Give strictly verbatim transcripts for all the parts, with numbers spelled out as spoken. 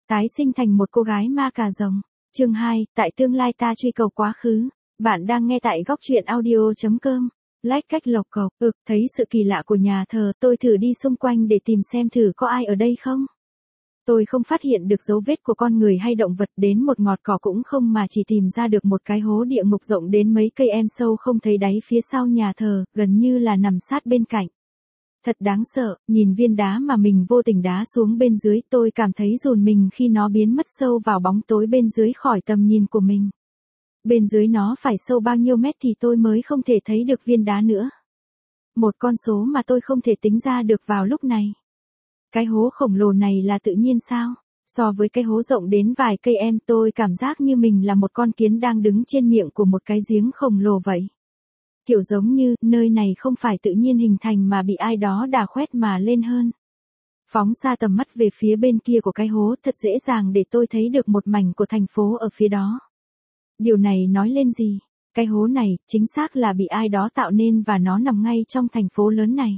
tái sinh thành một cô gái ma cà rồng. Chương hai, tại tương lai ta truy cầu quá khứ. Bạn đang nghe tại góc truyện audio chấm com. Lách cách lộc cộc, ực, thấy sự kỳ lạ của nhà thờ, tôi thử đi xung quanh để tìm xem thử có ai ở đây không. Tôi không phát hiện được dấu vết của con người hay động vật, đến một ngọt cỏ cũng không, mà chỉ tìm ra được một cái hố địa ngục rộng đến mấy cây em sâu không thấy đáy phía sau nhà thờ, gần như là nằm sát bên cạnh. Thật đáng sợ, nhìn viên đá mà mình vô tình đá xuống bên dưới, tôi cảm thấy run mình khi nó biến mất sâu vào bóng tối bên dưới khỏi tầm nhìn của mình. Bên dưới nó phải sâu bao nhiêu mét thì tôi mới không thể thấy được viên đá nữa. Một con số mà tôi không thể tính ra được vào lúc này. Cái hố khổng lồ này là tự nhiên sao? So với cái hố rộng đến vài cây em, tôi cảm giác như mình là một con kiến đang đứng trên miệng của một cái giếng khổng lồ vậy. Kiểu giống như, nơi này không phải tự nhiên hình thành mà bị ai đó đào khoét mà lên hơn. Phóng xa tầm mắt về phía bên kia của cái hố, thật dễ dàng để tôi thấy được một mảnh của thành phố ở phía đó. Điều này nói lên gì? Cái hố này, chính xác là bị ai đó tạo nên và nó nằm ngay trong thành phố lớn này.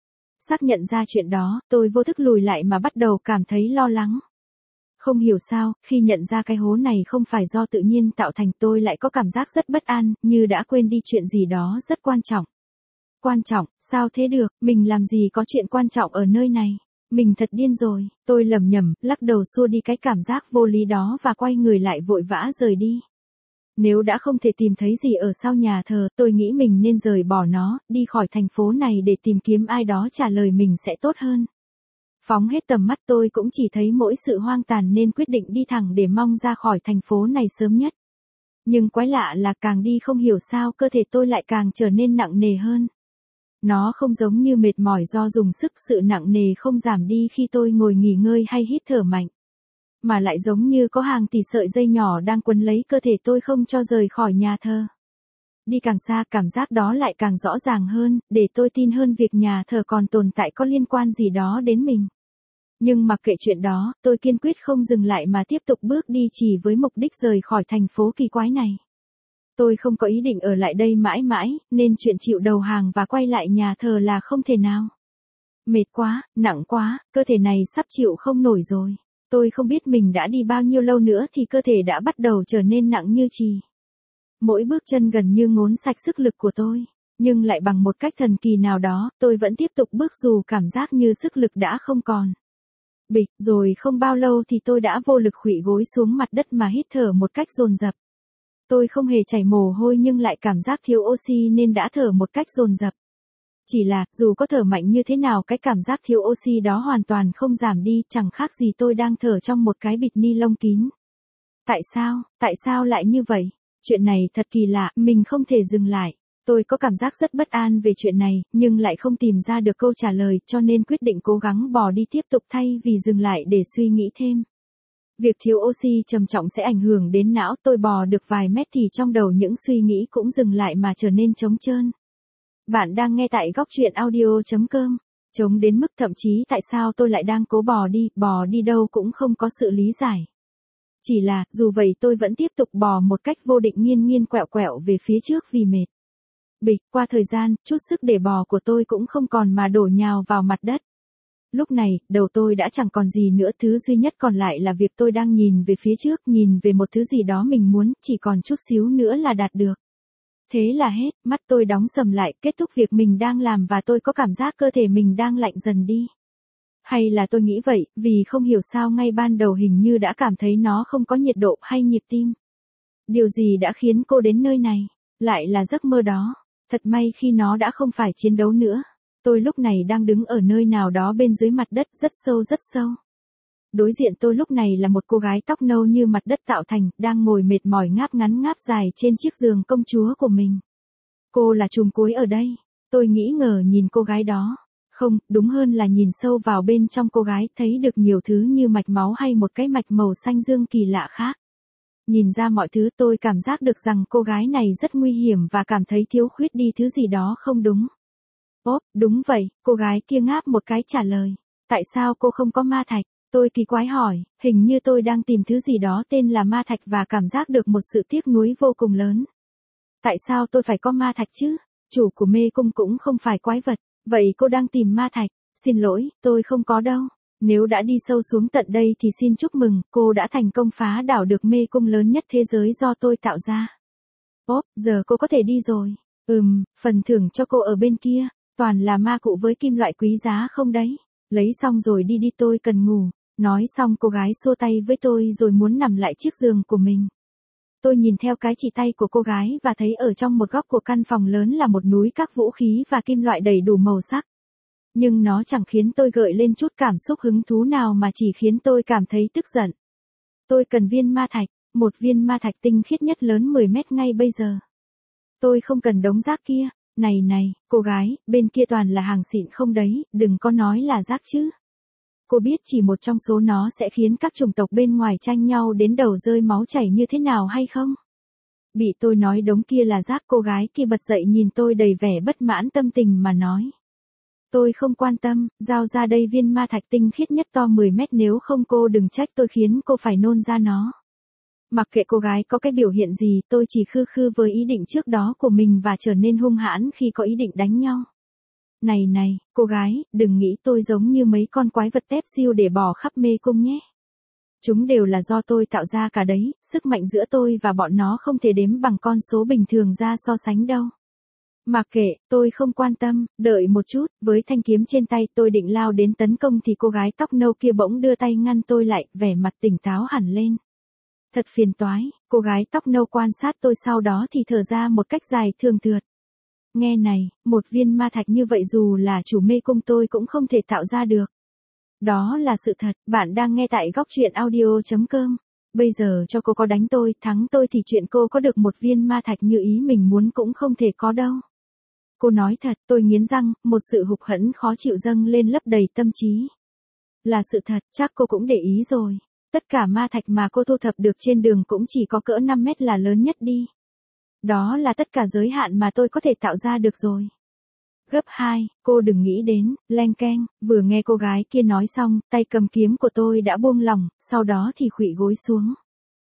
Xác nhận ra chuyện đó, tôi vô thức lùi lại mà bắt đầu cảm thấy lo lắng. Không hiểu sao, khi nhận ra cái hố này không phải do tự nhiên tạo thành, tôi lại có cảm giác rất bất an, như đã quên đi chuyện gì đó rất quan trọng. Quan trọng, sao thế được, mình làm gì có chuyện quan trọng ở nơi này, mình thật điên rồi, tôi lẩm nhẩm, lắc đầu xua đi cái cảm giác vô lý đó và quay người lại vội vã rời đi. Nếu đã không thể tìm thấy gì ở sau nhà thờ, tôi nghĩ mình nên rời bỏ nó, đi khỏi thành phố này để tìm kiếm ai đó trả lời mình sẽ tốt hơn. Phóng hết tầm mắt, tôi cũng chỉ thấy mỗi sự hoang tàn nên quyết định đi thẳng để mong ra khỏi thành phố này sớm nhất. Nhưng quái lạ là càng đi không hiểu sao cơ thể tôi lại càng trở nên nặng nề hơn. Nó không giống như mệt mỏi do dùng sức, sự nặng nề không giảm đi khi tôi ngồi nghỉ ngơi hay hít thở mạnh. Mà lại giống như có hàng tỷ sợi dây nhỏ đang quấn lấy cơ thể tôi không cho rời khỏi nhà thờ. Đi càng xa, cảm giác đó lại càng rõ ràng hơn, để tôi tin hơn việc nhà thờ còn tồn tại có liên quan gì đó đến mình. Nhưng mặc kệ chuyện đó, tôi kiên quyết không dừng lại mà tiếp tục bước đi chỉ với mục đích rời khỏi thành phố kỳ quái này. Tôi không có ý định ở lại đây mãi mãi, nên chuyện chịu đầu hàng và quay lại nhà thờ là không thể nào. Mệt quá, nặng quá, cơ thể này sắp chịu không nổi rồi. Tôi không biết mình đã đi bao nhiêu lâu nữa thì cơ thể đã bắt đầu trở nên nặng như chì. Mỗi bước chân gần như ngốn sạch sức lực của tôi, nhưng lại bằng một cách thần kỳ nào đó, tôi vẫn tiếp tục bước dù cảm giác như sức lực đã không còn. Bịch, rồi không bao lâu thì tôi đã vô lực khuỵu gối xuống mặt đất mà hít thở một cách dồn dập. Tôi không hề chảy mồ hôi nhưng lại cảm giác thiếu oxy nên đã thở một cách dồn dập. Chỉ là, dù có thở mạnh như thế nào, cái cảm giác thiếu oxy đó hoàn toàn không giảm đi, chẳng khác gì tôi đang thở trong một cái bịch ni lông kín. Tại sao, tại sao lại như vậy? Chuyện này thật kỳ lạ, mình không thể dừng lại. Tôi có cảm giác rất bất an về chuyện này, nhưng lại không tìm ra được câu trả lời, cho nên quyết định cố gắng bò đi tiếp tục thay vì dừng lại để suy nghĩ thêm. Việc thiếu oxy trầm trọng sẽ ảnh hưởng đến não, tôi bò được vài mét thì trong đầu những suy nghĩ cũng dừng lại mà trở nên trống trơn. Bạn đang nghe tại góc truyện audio chấm com. Trống đến mức thậm chí tại sao tôi lại đang cố bò đi, bò đi đâu cũng không có sự lý giải. Chỉ là, dù vậy tôi vẫn tiếp tục bò một cách vô định nghiêng nghiêng quẹo quẹo về phía trước vì mệt. Bịch, qua thời gian, chút sức để bò của tôi cũng không còn mà đổ nhào vào mặt đất. Lúc này, đầu tôi đã chẳng còn gì nữa, thứ duy nhất còn lại là việc tôi đang nhìn về phía trước, nhìn về một thứ gì đó mình muốn, chỉ còn chút xíu nữa là đạt được. Thế là hết, mắt tôi đóng sầm lại, kết thúc việc mình đang làm và tôi có cảm giác cơ thể mình đang lạnh dần đi. Hay là tôi nghĩ vậy, vì không hiểu sao ngay ban đầu hình như đã cảm thấy nó không có nhiệt độ hay nhịp tim. Điều gì đã khiến cô đến nơi này? Lại là giấc mơ đó. Thật may khi nó đã không phải chiến đấu nữa. Tôi lúc này đang đứng ở nơi nào đó bên dưới mặt đất rất sâu rất sâu. Đối diện tôi lúc này là một cô gái tóc nâu như mặt đất tạo thành, đang ngồi mệt mỏi ngáp ngắn ngáp dài trên chiếc giường công chúa của mình. Cô là trùm cuối ở đây. Tôi nghĩ ngờ nhìn cô gái đó. Không, đúng hơn là nhìn sâu vào bên trong cô gái, thấy được nhiều thứ như mạch máu hay một cái mạch màu xanh dương kỳ lạ khác. Nhìn ra mọi thứ, tôi cảm giác được rằng cô gái này rất nguy hiểm và cảm thấy thiếu khuyết đi thứ gì đó không đúng. Ốp, đúng vậy, cô gái kia ngáp một cái trả lời. Tại sao cô không có ma thạch? Tôi kỳ quái hỏi, hình như tôi đang tìm thứ gì đó tên là ma thạch và cảm giác được một sự tiếc nuối vô cùng lớn. Tại sao tôi phải có ma thạch chứ? Chủ của mê cung cũng không phải quái vật. Vậy cô đang tìm ma thạch? Xin lỗi, tôi không có đâu. Nếu đã đi sâu xuống tận đây thì xin chúc mừng, cô đã thành công phá đảo được mê cung lớn nhất thế giới do tôi tạo ra. Ốp, giờ cô có thể đi rồi. Ừm, phần thưởng cho cô ở bên kia, toàn là ma cụ với kim loại quý giá không đấy. Lấy xong rồi đi đi, tôi cần ngủ. Nói xong cô gái xua tay với tôi rồi muốn nằm lại chiếc giường của mình. Tôi nhìn theo cái chỉ tay của cô gái và thấy ở trong một góc của căn phòng lớn là một núi các vũ khí và kim loại đầy đủ màu sắc. Nhưng nó chẳng khiến tôi gợi lên chút cảm xúc hứng thú nào mà chỉ khiến tôi cảm thấy tức giận. Tôi cần viên ma thạch, một viên ma thạch tinh khiết nhất lớn mười mét ngay bây giờ. Tôi không cần đống rác kia. Này này, cô gái, bên kia toàn là hàng xịn không đấy, đừng có nói là rác chứ. Cô biết chỉ một trong số nó sẽ khiến các chủng tộc bên ngoài tranh nhau đến đầu rơi máu chảy như thế nào hay không? Bị tôi nói đống kia là rác, cô gái kia bật dậy nhìn tôi đầy vẻ bất mãn tâm tình mà nói. Tôi không quan tâm, giao ra đây viên ma thạch tinh khiết nhất to mười mét, nếu không cô đừng trách tôi khiến cô phải nôn ra nó. Mặc kệ cô gái có cái biểu hiện gì, tôi chỉ khư khư với ý định trước đó của mình và trở nên hung hãn khi có ý định đánh nhau. Này này, cô gái, đừng nghĩ tôi giống như mấy con quái vật tép siêu để bỏ khắp mê cung nhé. Chúng đều là do tôi tạo ra cả đấy, sức mạnh giữa tôi và bọn nó không thể đếm bằng con số bình thường ra so sánh đâu. Mặc kệ, tôi không quan tâm, đợi một chút, với thanh kiếm trên tay tôi định lao đến tấn công thì cô gái tóc nâu kia bỗng đưa tay ngăn tôi lại, vẻ mặt tỉnh táo hẳn lên. Thật phiền toái, cô gái tóc nâu quan sát tôi sau đó thì thở ra một cách dài thường thượt. Nghe này, một viên ma thạch như vậy dù là chủ mê cung tôi cũng không thể tạo ra được. Đó là sự thật, bạn đang nghe tại góc truyện audio chấm com. Bây giờ cho cô có đánh tôi, thắng tôi thì chuyện cô có được một viên ma thạch như ý mình muốn cũng không thể có đâu. Cô nói thật, tôi nghiến răng, một sự hụt hẫng khó chịu dâng lên lấp đầy tâm trí. Là sự thật, chắc cô cũng để ý rồi. Tất cả ma thạch mà cô thu thập được trên đường cũng chỉ có cỡ năm mét là lớn nhất đi. Đó là tất cả giới hạn mà tôi có thể tạo ra được rồi. Gấp hai, cô đừng nghĩ đến, leng keng, vừa nghe cô gái kia nói xong, tay cầm kiếm của tôi đã buông lỏng, sau đó thì khuỵu gối xuống.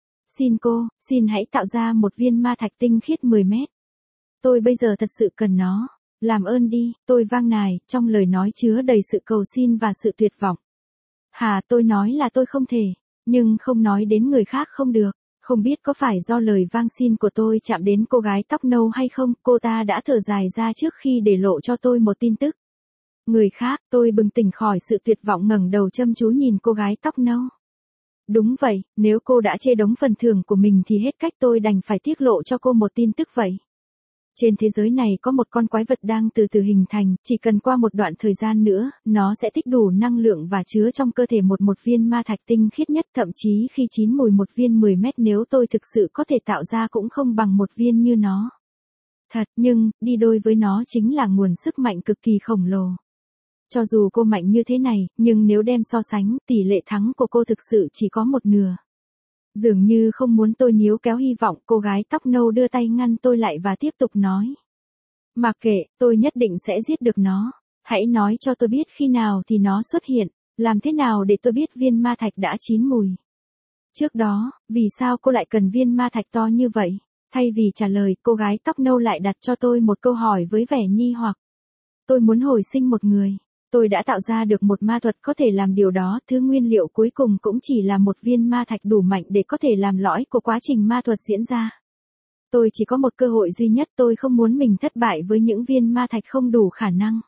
Xin cô, xin hãy tạo ra một viên ma thạch tinh khiết mười mét. Tôi bây giờ thật sự cần nó. Làm ơn đi, tôi vang nài, trong lời nói chứa đầy sự cầu xin và sự tuyệt vọng. Hà, tôi nói là tôi không thể, nhưng không nói đến người khác không được. Không biết có phải do lời vang xin của tôi chạm đến cô gái tóc nâu hay không, cô ta đã thở dài ra trước khi để lộ cho tôi một tin tức. Người khác, tôi bừng tỉnh khỏi sự tuyệt vọng ngẩng đầu chăm chú nhìn cô gái tóc nâu. Đúng vậy, nếu cô đã chê đống phần thưởng của mình thì hết cách tôi đành phải tiết lộ cho cô một tin tức vậy. Trên thế giới này có một con quái vật đang từ từ hình thành, chỉ cần qua một đoạn thời gian nữa, nó sẽ tích đủ năng lượng và chứa trong cơ thể một một viên ma thạch tinh khiết nhất, thậm chí khi chín mùi một viên mười mét nếu tôi thực sự có thể tạo ra cũng không bằng một viên như nó. Thật, nhưng, đi đôi với nó chính là nguồn sức mạnh cực kỳ khổng lồ. Cho dù cô mạnh như thế này, nhưng nếu đem so sánh, tỷ lệ thắng của cô thực sự chỉ có một nửa. Dường như không muốn tôi níu kéo hy vọng, cô gái tóc nâu đưa tay ngăn tôi lại và tiếp tục nói. Mặc kệ, tôi nhất định sẽ giết được nó. Hãy nói cho tôi biết khi nào thì nó xuất hiện, làm thế nào để tôi biết viên ma thạch đã chín mùi. Trước đó, vì sao cô lại cần viên ma thạch to như vậy? Thay vì trả lời, cô gái tóc nâu lại đặt cho tôi một câu hỏi với vẻ nghi hoặc. Tôi muốn hồi sinh một người. Tôi đã tạo ra được một ma thuật có thể làm điều đó, thứ nguyên liệu cuối cùng cũng chỉ là một viên ma thạch đủ mạnh để có thể làm lõi của quá trình ma thuật diễn ra. Tôi chỉ có một cơ hội duy nhất, tôi không muốn mình thất bại với những viên ma thạch không đủ khả năng.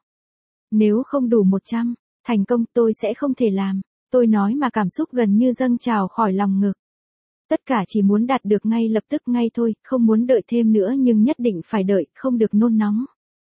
Nếu không đủ một trăm, thành công tôi sẽ không thể làm. Tôi nói mà cảm xúc gần như dâng trào khỏi lòng ngực. Tất cả chỉ muốn đạt được ngay lập tức ngay thôi, không muốn đợi thêm nữa nhưng nhất định phải đợi, không được nôn nóng.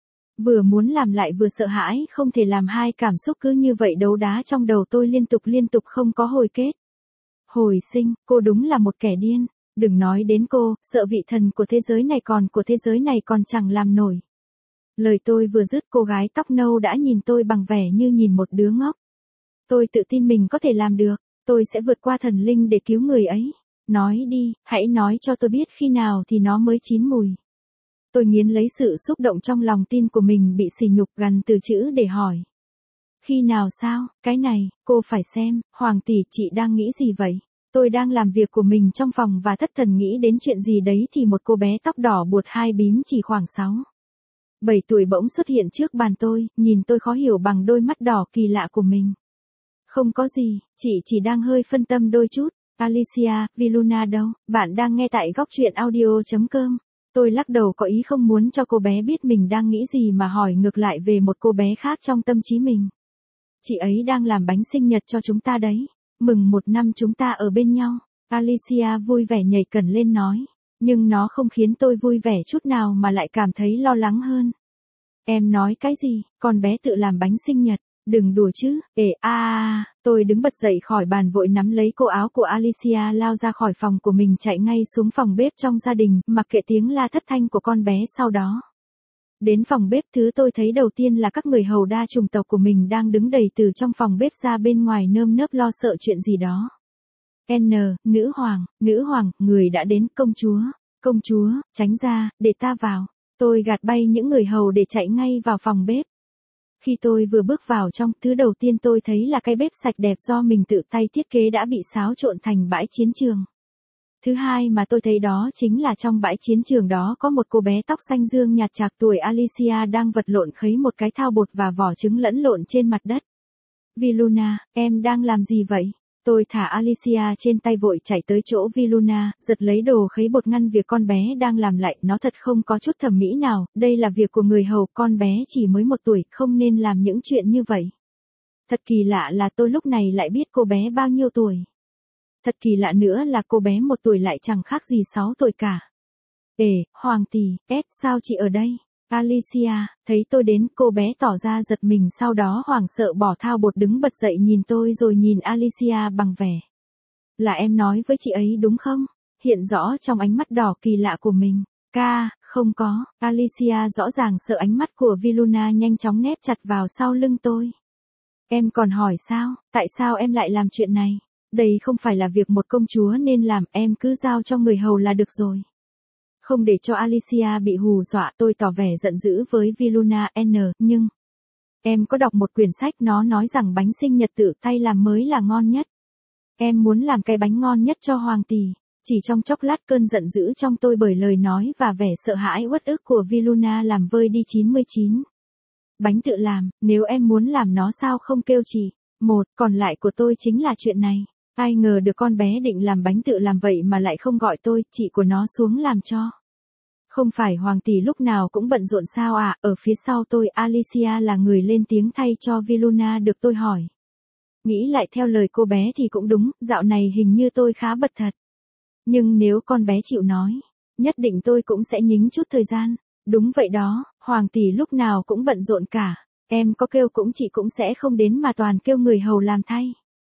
Vừa muốn làm lại vừa sợ hãi, không thể làm, hai cảm xúc cứ như vậy đấu đá trong đầu tôi liên tục liên tục không có hồi kết. Hồi sinh, cô đúng là một kẻ điên. Đừng nói đến cô, sợ vị thần của thế giới này còn của thế giới này còn chẳng làm nổi. Lời tôi vừa dứt, cô gái tóc nâu đã nhìn tôi bằng vẻ như nhìn một đứa ngốc. Tôi tự tin mình có thể làm được, tôi sẽ vượt qua thần linh để cứu người ấy. Nói đi, hãy nói cho tôi biết khi nào thì nó mới chín mùi. Tôi nghiến lấy sự xúc động trong lòng tin của mình bị sỉ nhục, gằn từ chữ để hỏi. Khi nào sao, cái này, cô phải xem, Hoàng tỷ, chị đang nghĩ gì vậy? Tôi đang làm việc của mình trong phòng và thất thần nghĩ đến chuyện gì đấy thì một cô bé tóc đỏ buột hai bím chỉ khoảng sáu, bảy tuổi bỗng xuất hiện trước bàn tôi, nhìn tôi khó hiểu bằng đôi mắt đỏ kỳ lạ của mình. Không có gì, chị chỉ đang hơi phân tâm đôi chút. Alicia, Viluna đâu? Bạn đang nghe tại góc truyện audio.com. Tôi lắc đầu có ý không muốn cho cô bé biết mình đang nghĩ gì mà hỏi ngược lại về một cô bé khác trong tâm trí mình. Chị ấy đang làm bánh sinh nhật cho chúng ta đấy. Mừng một năm chúng ta ở bên nhau. Alicia vui vẻ nhảy cẩn lên nói. Nhưng nó không khiến tôi vui vẻ chút nào mà lại cảm thấy lo lắng hơn. Em nói cái gì? Con bé tự làm bánh sinh nhật. Đừng đùa chứ. Ê a à, tôi đứng bật dậy khỏi bàn vội nắm lấy cổ áo của Alicia lao ra khỏi phòng của mình chạy ngay xuống phòng bếp trong gia đình, mặc kệ tiếng la thất thanh của con bé sau đó. Đến phòng bếp thứ tôi thấy đầu tiên là các người hầu đa chủng tộc của mình đang đứng đầy từ trong phòng bếp ra bên ngoài nơm nớp lo sợ chuyện gì đó. N, nữ hoàng, nữ hoàng, người đã đến, công chúa, công chúa, tránh ra, để ta vào. Tôi gạt bay những người hầu để chạy ngay vào phòng bếp. Khi tôi vừa bước vào trong, thứ đầu tiên tôi thấy là cái bếp sạch đẹp do mình tự tay thiết kế đã bị xáo trộn thành bãi chiến trường. Thứ hai mà tôi thấy đó chính là trong bãi chiến trường đó có một cô bé tóc xanh dương nhạt chạc tuổi Alicia đang vật lộn khấy một cái thao bột và vỏ trứng lẫn lộn trên mặt đất. Viluna, em đang làm gì vậy? Tôi thả Alicia trên tay vội chạy tới chỗ Viluna, giật lấy đồ khấy bột ngăn việc con bé đang làm lại, nó thật không có chút thẩm mỹ nào, đây là việc của người hầu, con bé chỉ mới một tuổi, không nên làm những chuyện như vậy. Thật kỳ lạ là tôi lúc này lại biết cô bé bao nhiêu tuổi. Thật kỳ lạ nữa là cô bé một tuổi lại chẳng khác gì sáu tuổi cả. Ê, Hoàng tỷ, S, sao chị ở đây? Alicia, thấy tôi đến, cô bé tỏ ra giật mình sau đó hoảng sợ bỏ thao bột đứng bật dậy nhìn tôi rồi nhìn Alicia bằng vẻ. Là em nói với chị ấy đúng không? Hiện rõ trong ánh mắt đỏ kỳ lạ của mình. Ca, không có, Alicia rõ ràng sợ ánh mắt của Viluna nhanh chóng nép chặt vào sau lưng tôi. Em còn hỏi sao, tại sao em lại làm chuyện này? Đây không phải là việc một công chúa nên làm, em cứ giao cho người hầu là được rồi. Không để cho Alicia bị hù dọa, tôi tỏ vẻ giận dữ với Viluna N, nhưng em có đọc một quyển sách nó nói rằng bánh sinh nhật tự tay làm mới là ngon nhất. Em muốn làm cái bánh ngon nhất cho hoàng tỷ. Chỉ trong chốc lát cơn giận dữ trong tôi bởi lời nói và vẻ sợ hãi uất ức của Viluna làm vơi đi chín mươi chín. Bánh tự làm, nếu em muốn làm nó sao không kêu chị? Một, còn lại của tôi chính là chuyện này. Ai ngờ được con bé định làm bánh tự làm vậy mà lại không gọi tôi, chị của nó xuống làm cho. Không phải hoàng tỷ lúc nào cũng bận rộn sao à, ở phía sau tôi Alicia là người lên tiếng thay cho Viluna được tôi hỏi. Nghĩ lại theo lời cô bé thì cũng đúng, dạo này hình như tôi khá bật thật. Nhưng nếu con bé chịu nói, nhất định tôi cũng sẽ nhính chút thời gian. Đúng vậy đó, hoàng tỷ lúc nào cũng bận rộn cả, em có kêu cũng chị cũng sẽ không đến mà toàn kêu người hầu làm thay.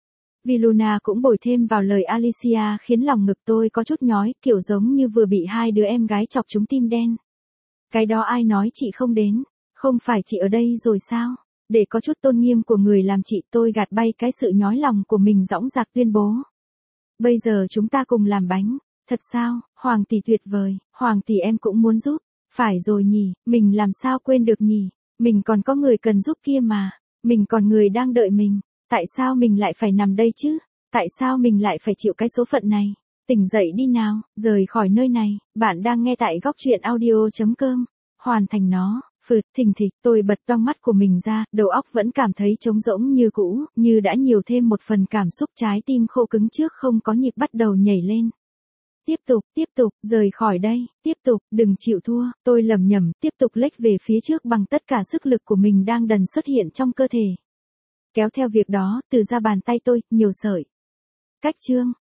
Viluna cũng bồi thêm vào lời Alicia khiến lòng ngực tôi có chút nhói, kiểu giống như vừa bị hai đứa em gái chọc trúng tim đen. Cái đó ai nói chị không đến, không phải chị ở đây rồi sao? Để có chút tôn nghiêm của người làm chị, tôi gạt bay cái sự nhói lòng của mình dõng dạc tuyên bố. Bây giờ chúng ta cùng làm bánh, thật sao, hoàng tỷ tuyệt vời, hoàng tỷ em cũng muốn giúp, phải rồi nhỉ, mình làm sao quên được nhỉ, mình còn có người cần giúp kia mà, mình còn người đang đợi mình. Tại sao mình lại phải nằm đây chứ? Tại sao mình lại phải chịu cái số phận này? Tỉnh dậy đi nào, rời khỏi nơi này, bạn đang nghe tại góc truyện audio.com. Hoàn thành nó, phượt, thình thịch, tôi bật toang mắt của mình ra, đầu óc vẫn cảm thấy trống rỗng như cũ, như đã nhiều thêm một phần cảm xúc trái tim khô cứng trước không có nhịp bắt đầu nhảy lên. Tiếp tục, tiếp tục, rời khỏi đây, tiếp tục, đừng chịu thua, tôi lầm nhầm, tiếp tục lách về phía trước bằng tất cả sức lực của mình đang dần xuất hiện trong cơ thể. Kéo theo việc đó, từ ra bàn tay tôi, nhiều sợi. Cách chương.